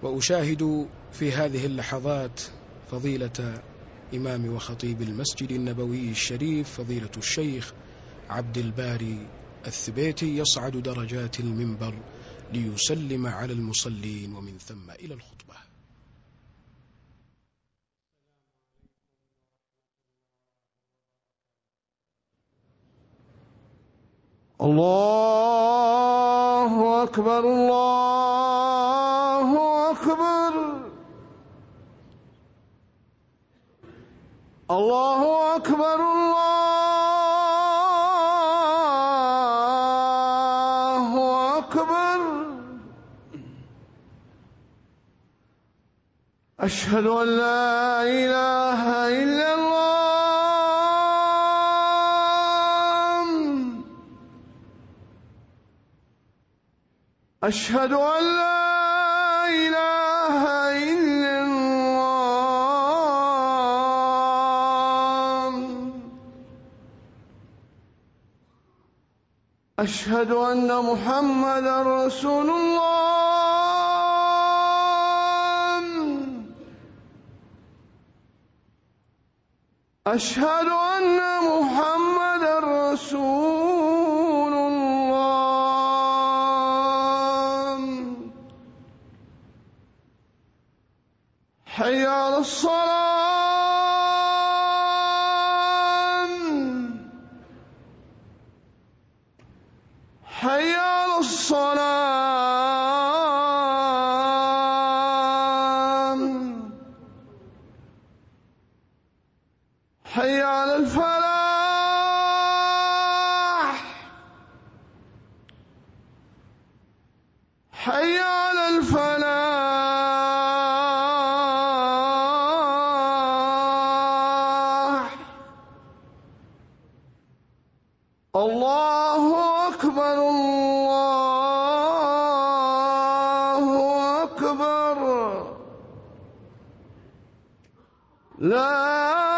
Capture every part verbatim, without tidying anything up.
وأشاهد في هذه اللحظات فضيلة إمام وخطيب المسجد النبوي الشريف فضيلة الشيخ عبد الباري الثبيتي يصعد درجات المنبر ليسلم على المصلين ومن ثم إلى الخطبة. الله أكبر الله أكبر الله أكبر الله أكبر. أشهد أن لا إله إلا الله. أشهد أن لا إله إلا الله. أشهد أن محمدا رسول الله. أشهد أن محمدا رسول الله. حي على الصلاة. حي على الصلاة. حي على الفلاح. حي على الفلاح. الله أكبر الله أكبر. لا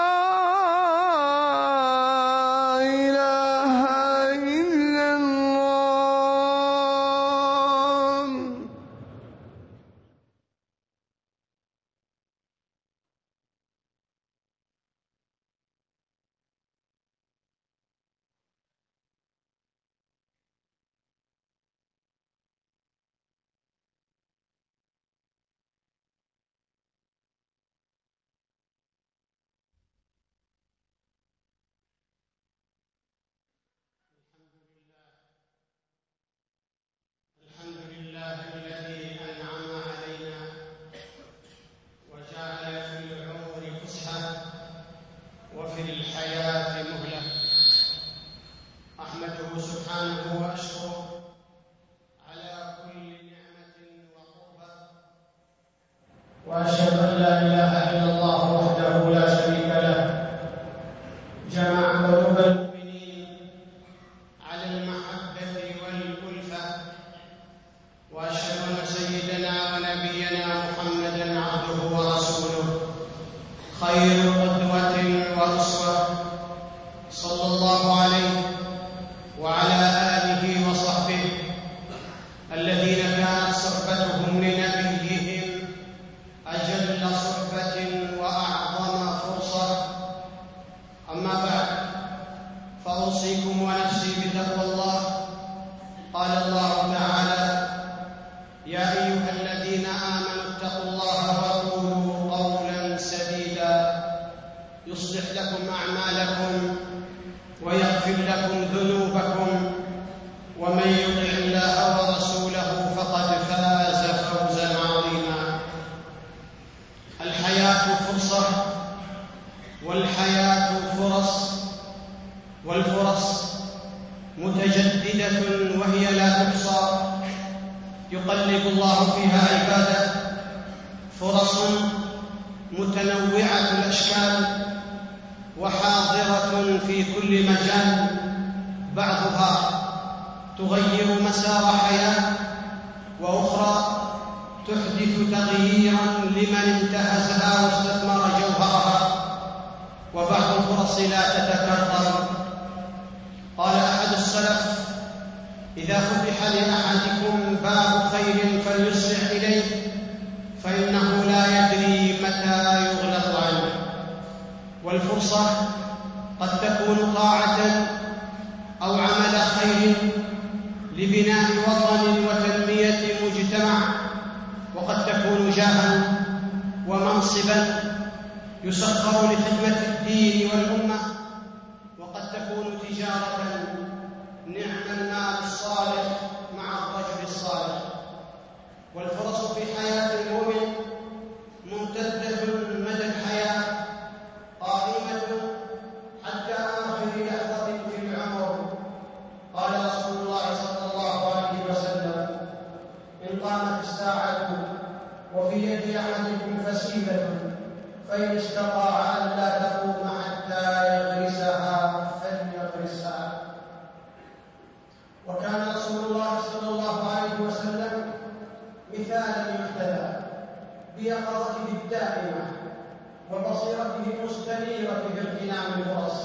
وأشهد أن لا إله إلا الله وحده لا شريك له جمع قلوب المؤمنين على المحبة والألفة. وأشهد أن سيدنا ونبينا محمدًا عبده ورسوله خير قدوة وأسوة صلى الله عليه وعلى آله وصحبه الذين كانت صحبتهم لنبيهم أجل صحبة وأعظم فرصة. أما بعد، فأوصيكم ونفسي بتقوى الله. قال الله تعالى: يا أيها الذين آمنوا اتقوا الله وقولوا قولا سديدا يصلح لكم أعمالكم ويغفر لكم ذنوبكم، ومن يطع الله ورسوله فقد فاز فوزا عظيما. الحياة فرصة، والحياة فرص، والفرص متجددة وهي لا تحصى، يقلب الله فيها عباده. فرص متنوعة الأشكال وحاضرة في كل مجال، بعضها تغير مسار حياة، وأخرى تحدث تغييرا لمن انتهزها واستثمر جوهرها، وبعض الفرص لا تتكرر. قال أحد السلف: إذا فتح لأحدكم باب خير فليسرع إليه، الفرصة قد تكون طاعة أو عمل خير لبناء وطن وتنمية مجتمع، وقد تكون جاها ومنصبا يسخر لخدمة الدين والأمة، وقد تكون تجارة نعم المال الصالح مع الرجل الصالح. والفرص في حياة المؤمن ممتدة مدى الحياة، قائمة حتى آخر لحظة في العمر. قال رسول الله صلى الله عليه وسلم: إن قامت الساعة وفي يد أحدكم فسيلة فإن استطاع أن لا تقوم حتى يغرسها فليغرسها. وكان رسول الله صلى الله عليه وسلم مثالا يحتذى بيقظته الدائمة وبصيرته المستنيرة باغتنام الفرص،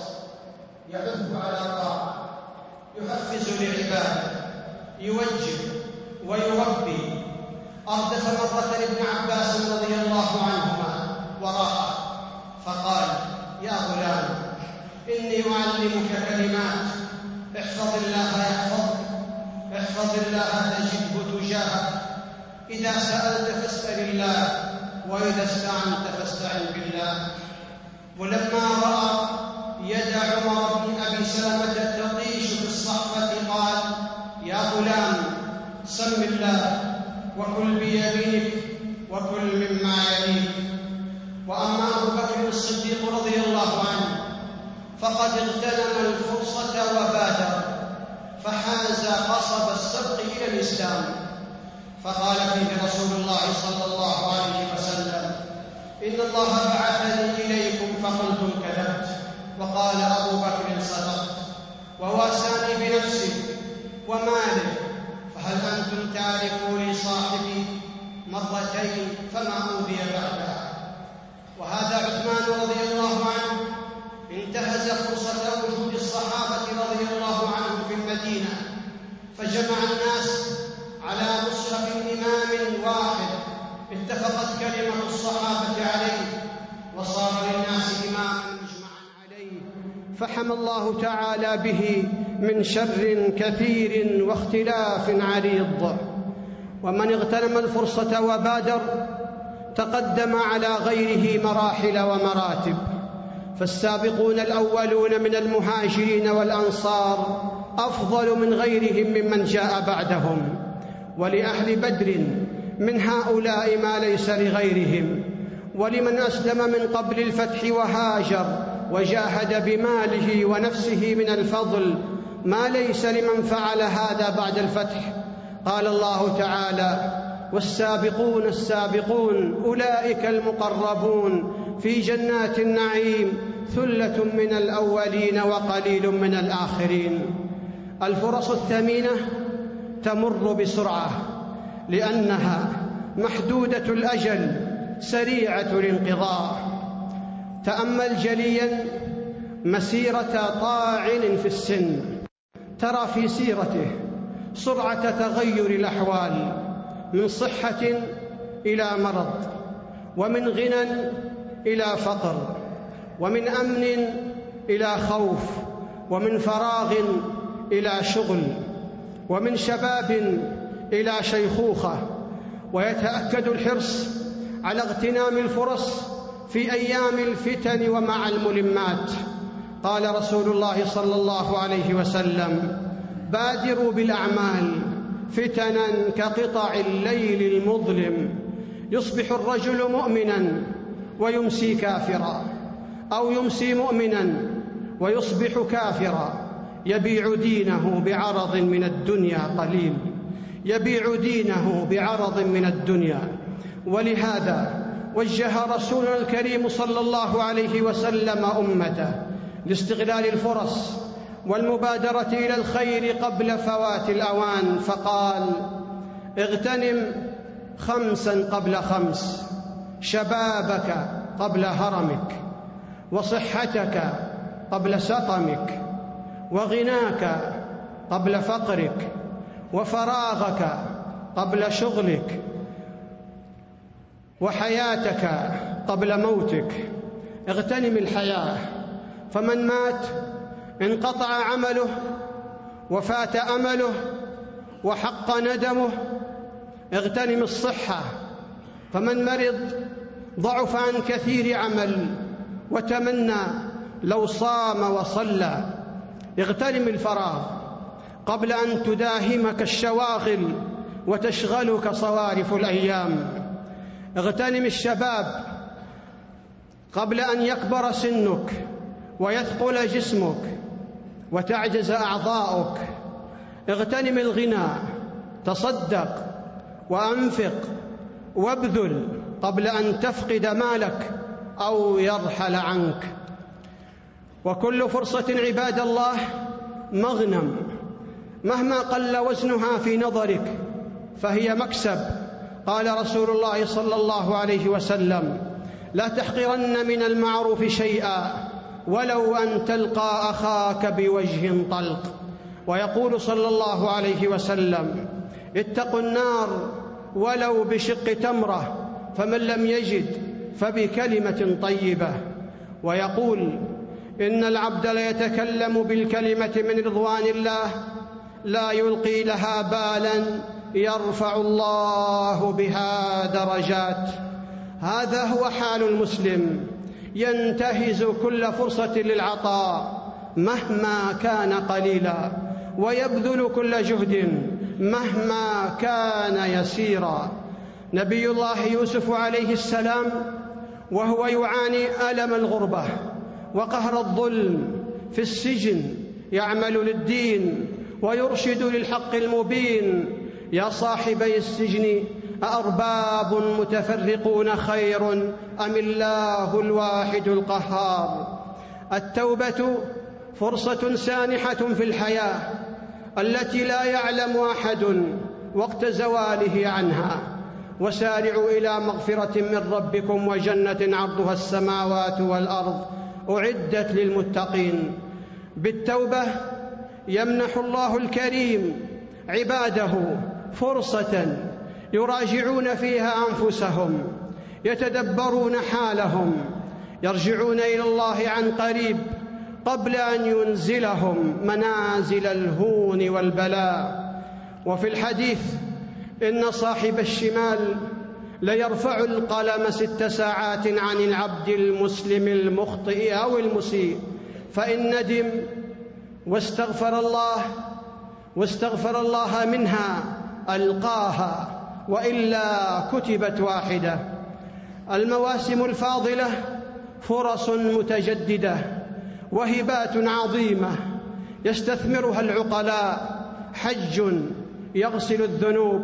يحث على الطاعة، يحفز للعبادة، يوجه ويربي. أردف مرة ابن عباس رضي الله عنهما وراءه فقال: يا غلام، إني أعلمك كلمات، احفظ الله يحفظك، احفظ الله تجده تجاهك، إذا سألت فاسأل الله، وإذا استعنت فاستعن بالله. ولما رأى يد عمر بن أبي سلمة تطيش في الصحفة قال: يا غلام، سم الله وكل بيمينك وكل مما يليك. وأما أبو بكر الصديق رضي الله عنه فقد اغتنم الفرصة وبادر، فحاز قصب السبق إلى الإسلام. فقال فيه رسول الله صلى الله عليه وسلم: إن الله بعثني إليكم فقلتم كذبت. وقال أبو بكر: صدقت. وواساني بنفسه وماله، فهل أنتم تاركوا لي صاحبي مرتين فما أوذي بعدها. وهذا عثمان رضي الله عنه انتهز فرصة وجود الصحابة رضي الله عنهم في المدينة، فجمع الناس على مصرف إمام واحد اتفقت كلمة الصحابة عليه، وصار للناس إماما مجمعا عليه، فحمى الله تعالى به من شر كثير واختلاف عريض. ومن اغتنم الفرصة وبادر تقدم على غيره مراحل ومراتب. فالسابقون الأولون من المهاجرين والأنصار أفضل من غيرهم ممن جاء بعدهم. ولأهل بدر من هؤلاء ما ليس لغيرهم. ولمن أسلم من قبل الفتح وهاجر وجاهد بماله ونفسه من الفضل ما ليس لمن فعل هذا بعد الفتح. قال الله تعالى: والسابقون السابقون أولئك المقربون في جنات النعيم ثلة من الأولين وقليل من الآخرين. الفرص الثمينة تمر بسرعة لأنها محدودة الأجل سريعة الانقضاء. تأمل جليا مسيرة طاعن في السن، ترى في سيرته سرعة تغير الأحوال، من صحة إلى مرض، ومن غنى إلى فقر، ومن أمن إلى خوف، ومن فراغ إلى شغل، ومن شباب إلى شيخوخة. ويتأكد الحرص على اغتنام الفرص في أيام الفتن ومع الملمات. قال رسول الله صلى الله عليه وسلم: بادروا بالأعمال فتنا كقطع الليل المظلم، يصبح الرجل مؤمنا ويمسي كافرا، أو يمسي مؤمنا ويصبح كافرا، يبيع دينه بعرض من الدنيا قليل، يبيع دينه بعرض من الدنيا. ولهذا وجه رسولنا الكريم صلى الله عليه وسلم أمته لاستغلال الفرص والمبادرة إلى الخير قبل فوات الأوان، فقال: اغتنم خمسا قبل خمس، شبابك قبل هرمك، وصحتك قبل سقمك، وغناك قبل فقرك، وفراغك قبل شغلك، وحياتك قبل موتك. اغتنم الحياة فمن مات انقطع عمله وفات أمله وحق ندمه. اغتنم الصحة، فمن مرض ضعف عن كثير عمل وتمنى لو صام وصلى. اغتنم الفراغ قبل أن تداهمك الشواغل وتشغلك صوارف الأيام. اغتنم الشباب قبل أن يكبر سنك ويثقل جسمك وتعجز أعضاؤك. اغتنم الغنى، تصدق وأنفق وابذل قبل أن تفقد مالك أو يرحل عنك. وكل فرصة عباد الله مغنم، مهما قل وزنها في نظرك فهي مكسب. قال رسول الله صلى الله عليه وسلم: لا تحقرن من المعروف شيئا ولو أن تلقى أخاك بوجه طلق. ويقول صلى الله عليه وسلم: اتقوا النار ولو بشق تمرة، فمن لم يجد فبكلمة طيبة. ويقول: إن العبد ليتكلم بالكلمة من رضوان الله لا يلقي لها بالا يرفع الله بها درجات. هذا هو حال المسلم، ينتهز كل فرصة للعطاء مهما كان قليلا، ويبذل كل جهد مهما كان يسيرا. نبي الله يوسف عليه السلام وهو يعاني ألم الغربة وقهر الظلم في السجن يعمل للدين ويرشد للحق المبين: يا صاحبي السجن أأرباب متفرقون خير أم الله الواحد القهار. التوبة فرصة سانحة في الحياة التي لا يعلم أحد وقت زواله عنها. وسارعوا إلى مغفرة من ربكم وجنة عرضها السماوات والأرض أعدت للمتقين. بالتوبة يمنح الله الكريم عباده فرصة يراجعون فيها أنفسهم، يتدبرون حالهم، يرجعون إلى الله عن قريب قبل أن ينزلهم منازل الهون والبلاء. وفي الحديث: إن صاحب الشمال ليرفع القلم ست ساعات عن العبد المسلم المخطئ أو المسيء، فإن ندم واستغفر الله واستغفر الله منها ألقاها، وإلا كتبت واحدة. المواسم الفاضلة فرص متجددة وهبات عظيمة يستثمرها العقلاء: حج يغسل الذنوب،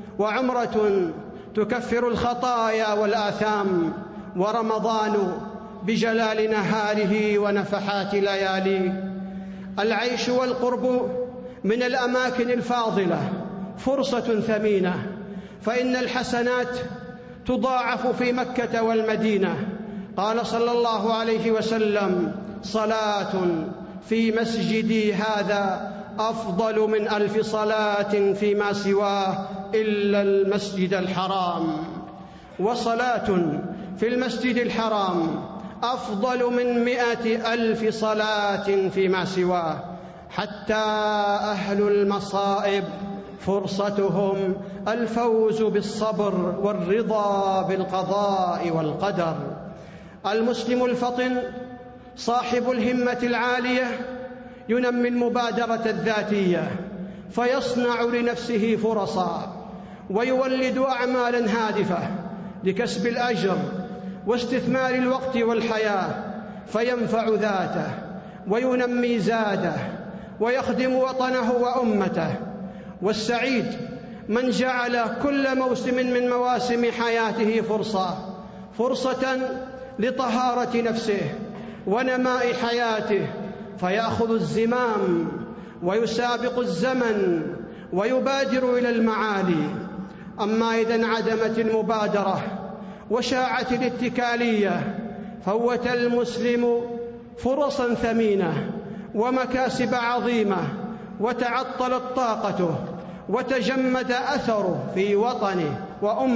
وعمرة تكفر الخطايا والآثام، ورمضان بجلال نهاره ونفحات لياليه. العيش والقرب من الأماكن الفاضلة فرصة ثمينة، فإن الحسنات تضاعف في مكة والمدينة. قال صلى الله عليه وسلم: صلاة في مسجدي هذا أفضل من ألف صلاة فيما سواه إلا المسجد الحرام. وصلاة في المسجد الحرام أفضل من مئة ألف صلاة فيما سواه. حتى أهل المصائب فرصتهم الفوز بالصبر والرضا بالقضاء والقدر. المسلم الفطن صاحب الهمة العالية ينمي المبادرة الذاتية، فيصنع لنفسه فرصا ويولد أعمالا هادفة لكسب الأجر واستثمار الوقت والحياة، فينفع ذاته وينمي زاده ويخدم وطنه وأمته. والسعيد من جعل كل موسم من مواسم حياته فرصة فرصة لطهارة نفسه ونماء حياته، فيأخذ الزمام ويسابق الزمن ويبادر إلى المعالي. أما إذا انعدمت المبادرة وشاعت الاتكالية، فوت المسلم فرصا ثمينة ومكاسب عظيمة، وتعطلت طاقته وتجمد أثره في وطنه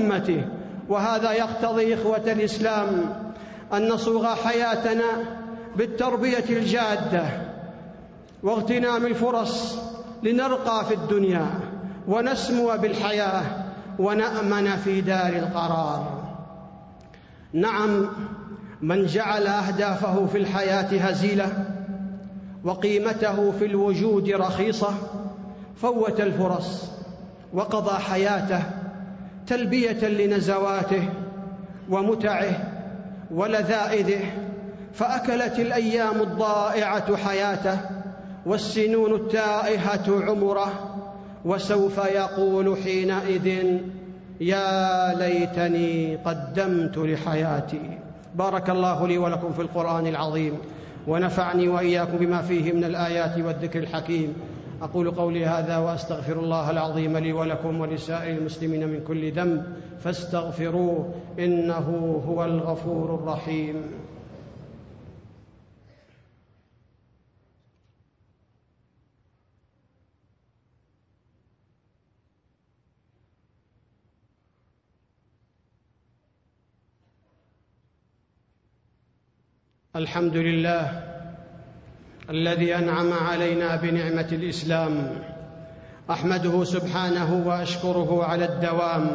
وأمته. وهذا يقتضي إخوة الإسلام أن نصوغ حياتنا بالتربية الجادة واغتنام الفرص لنرقى في الدنيا ونسمو بالحياة ونأمن في دار القرار. نعم، من جعل أهدافه في الحياة هزيلة وقيمته في الوجود رخيصة فوت الفرص وقضى حياته تلبية لنزواته ومتعه ولذائذه، فأكلت الأيام الضائعة حياته والسنون التائهة عمره، وسوف يقول حينئذ يا ليتني قدمت لحياتي. بارك الله لي ولكم في القرآن العظيم، ونفعني وإياكم بما فيه من الآيات والذكر الحكيم. أقول قولي هذا وأستغفر الله العظيم لي ولكم ولسائر المسلمين من كل ذنب فاستغفروه إنه هو الغفور الرحيم. الحمد لله الذي أنعم علينا بنعمة الإسلام، أحمده سبحانه وأشكره على الدوام،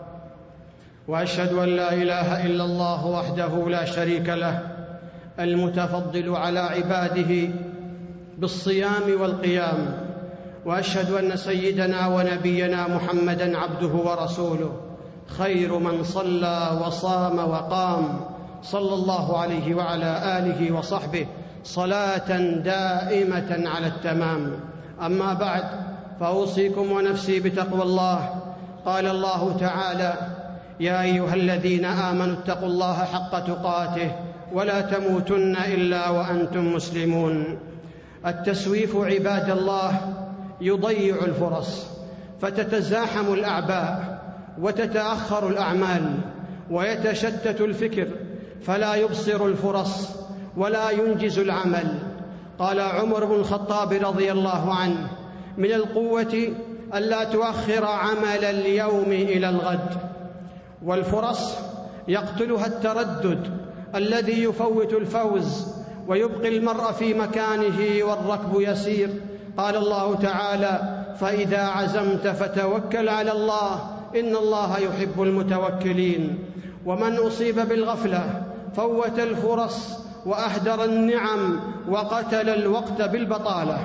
وأشهد أن لا إله إلا الله وحده لا شريك له المتفضل على عباده بالصيام والقيام، وأشهد أن سيدنا ونبينا محمدًا عبده ورسوله خير من صلى وصام وقام، صلى الله عليه وعلى آله وصحبه صلاة دائمة على التمام. أما بعد، فأوصيكم ونفسي بتقوى الله. قال الله تعالى: يا أيها الذين آمنوا اتقوا الله حق تقاته ولا تموتن إلا وأنتم مسلمون. التسويف عباد الله يضيع الفرص، فتتزاحم الأعباء وتتأخر الأعمال ويتشتت الفكر، فلا يبصر الفرص ولا ينجز العمل. قال عمر بن الخطاب رضي الله عنه: من القوة ألا تؤخر عمل اليوم إلى الغد. والفرص يقتلها التردد الذي يفوت الفوز ويبقي المرء في مكانه والركب يسير. قال الله تعالى: فإذا عزمت فتوكل على الله إن الله يحب المتوكلين. ومن أصيب بالغفلة فوت الفرص وأهدر النعم وقتل الوقت بالبطالة.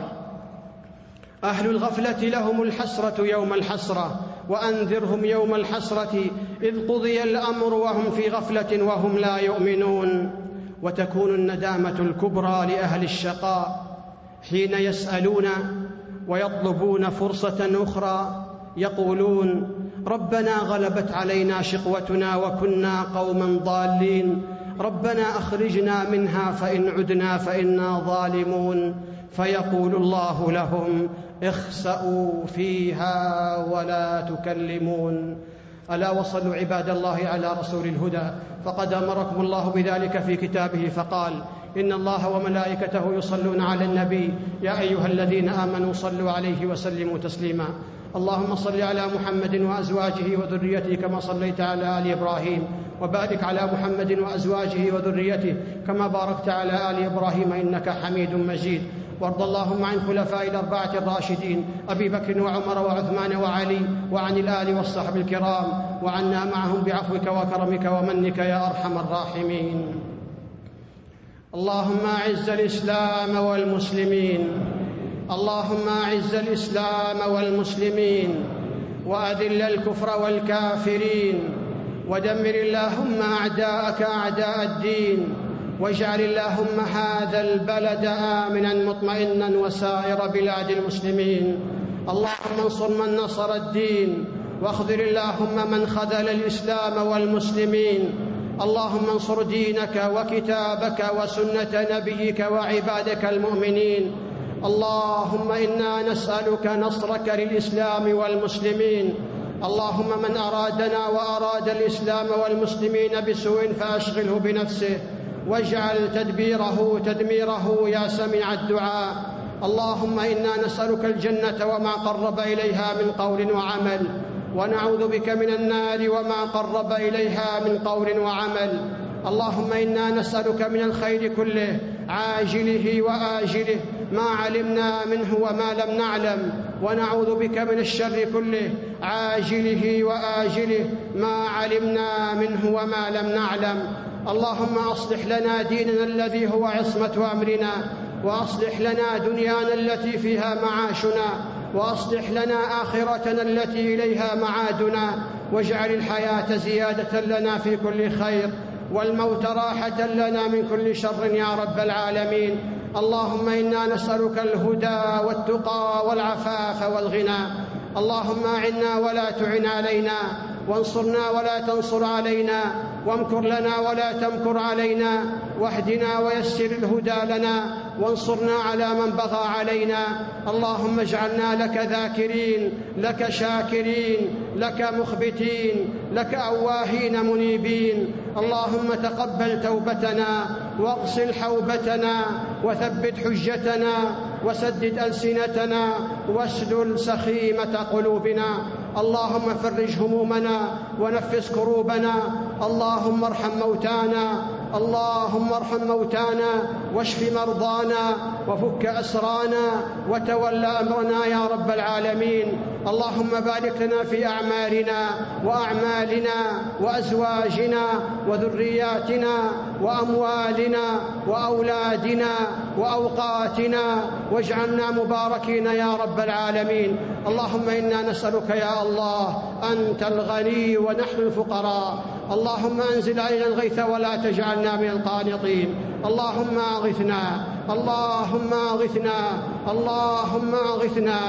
أهل الغفلة لهم الحسرة يوم الحسرة، وأنذرهم يوم الحسرة إذ قضي الأمر وهم في غفلة وهم لا يؤمنون. وتكون الندامة الكبرى لأهل الشقاء حين يسألون ويطلبون فرصة أخرى، يقولون: ربنا غلبت علينا شقوتنا وكنا قوما ضالين، ربنا أخرجنا منها فإن عدنا فإنا ظالمون. فيقول الله لهم: اخسأوا فيها ولا تكلمون. ألا وصلوا عباد الله على رسول الهدى، فقد أمركم الله بذلك في كتابه فقال: إن الله وملائكته يصلون على النبي يا أيها الذين آمنوا صلوا عليه وسلموا تسليما. اللهم صل على محمد وأزواجه وذريته كما صليت على آل إبراهيم، وبارك على محمد وأزواجه وذريته كما باركت على آل إبراهيم إنك حميد مجيد. وارض اللهم عن خلفاء الأربعة الراشدين أبي بكر وعمر وعثمان وعلي، وعن الآل والصحب الكرام، وعنا معهم بعفوك وكرمك ومنك يا أرحم الراحمين. اللهم أعز الإسلام والمسلمين، اللهم أعز الإسلام والمسلمين، وأذل الكفر والكافرين، ودمر اللهم أعداءك أعداء الدين، واجعل اللهم هذا البلد آمنا مطمئنا وسائر بلاد المسلمين. اللهم انصر من نصر الدين، واخذل اللهم من خذل الإسلام والمسلمين. اللهم انصر دينك وكتابك وسنة نبيك وعبادك المؤمنين. اللهم إنا نسألك نصرك للإسلام والمسلمين. اللهم من أرادنا وأراد الإسلام والمسلمين بسوء فأشغله بنفسه، واجعل تدبيره تدميره يا سميع الدعاء. اللهم إنا نسألك الجنة وما قرب إليها من قول وعمل، ونعوذ بك من النار وما قرب إليها من قول وعمل. اللهم إنا نسألك من الخير كله عاجله وآجله ما علمنا منه وما لم نعلم، ونعوذ بك من الشر كله عاجله وآجله ما علمنا منه وما لم نعلم. اللهم أصلح لنا ديننا الذي هو عصمة أمرنا، وأصلح لنا دنيانا التي فيها معاشنا، وأصلح لنا آخرتنا التي إليها معادنا، واجعل الحياة زيادة لنا في كل خير، والموت راحة لنا من كل شر يا رب العالمين. اللهم إنا نسألك الهدى والتقى والعفاف والغنى. اللهم أعنا ولا تعن علينا، وانصرنا ولا تنصر علينا، وامكر لنا ولا تمكر علينا، واهدنا ويسر الهدى لنا، وانصرنا على من بغى علينا. اللهم اجعلنا لك ذاكرين، لك شاكرين، لك مخبتين، لك أواهين منيبين. اللهم تقبل توبتنا، واغسل حوبتنا، وثبت حجتنا، وسدد ألسنتنا، واسلل سخيمة قلوبنا. اللهم فرج همومنا، ونفس كروبنا. اللهم ارحم موتانا، اللهم ارحم موتانا، واشف مرضانا، وفك أسرانا، وتول أمرنا يا رب العالمين. اللهم بارك لنا في أعمالنا وأعمالنا وأزواجنا وذرياتنا وأموالنا وأولادنا وأوقاتنا، واجعلنا مباركين يا رب العالمين. اللهم إنا نسألك يا الله، أنت الغني ونحن الفقراء، اللهم أنزل علينا الغيث ولا تجعلنا من القانطين. اللهم أغثنا، اللهم أغثنا، اللهم أغثنا،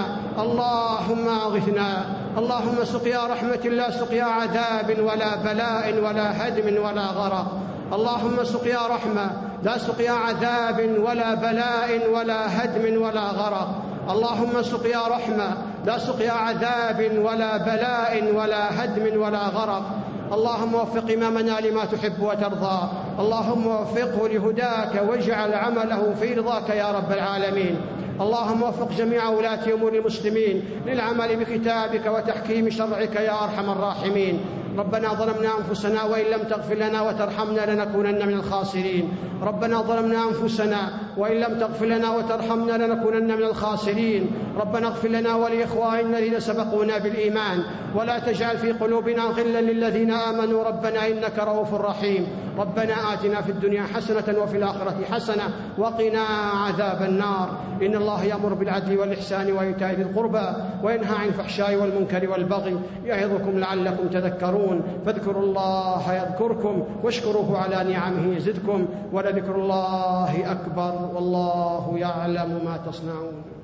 اللهم أغثنا. اللهم سقيا رحمة لا سقيا عذاب ولا بلاء ولا هدم ولا غرق. اللهم سقيا رحمة لا سقيا عذاب ولا بلاء ولا هدم ولا غرق. اللهم سقيا رحمة لا سقيا عذاب ولا بلاء ولا هدم ولا غرق. اللهم وفق إمامنا لما تحب وترضى، اللهم وفقه لهداك، واجعل عمله في رضاك يا رب العالمين. اللهم وفق جميع ولاة أمور المسلمين للعمل بكتابك وتحكيم شرعك يا أرحم الراحمين. ربنا ظلمنا أنفسنا وإن لم تغفر لنا وترحمنا لنكونن من الخاسرين. ربنا ظلمنا أنفسنا وإن لم تغفر لنا وترحمنا لنكونن من الخاسرين. ربنا اغفر لنا ولإخواننا الذين سبقونا بالإيمان، ولا تجعل في قلوبنا غلا للذين آمنوا ربنا إنك رؤوف رحيم. ربنا آتنا في الدنيا حسنة وفي الآخرة حسنة وقنا عذاب النار. إن الله يأمر بالعدل والإحسان وإيتاء ذي القربى وينهى عن الفحشاء والمنكر والبغي يعظكم لعلكم تذكرون. فاذكروا الله يذكركم، واشكروه على نعمه يزدكم، ولذكر الله أكبر، والله يعلم ما تصنعون.